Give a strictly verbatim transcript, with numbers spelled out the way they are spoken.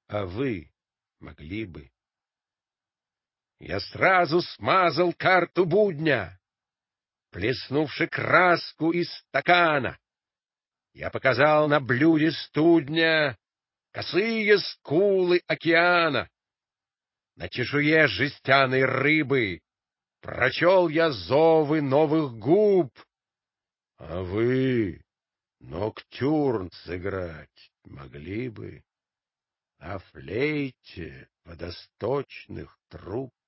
а вы могли бы. Я сразу смазал карту будня, плеснувши краску из стакана. Я показал на блюде студня косые скулы океана. На чешуе жестяной рыбы прочел я зовы новых губ. А вы ноктюрн сыграть могли бы на флейте водосточных труб.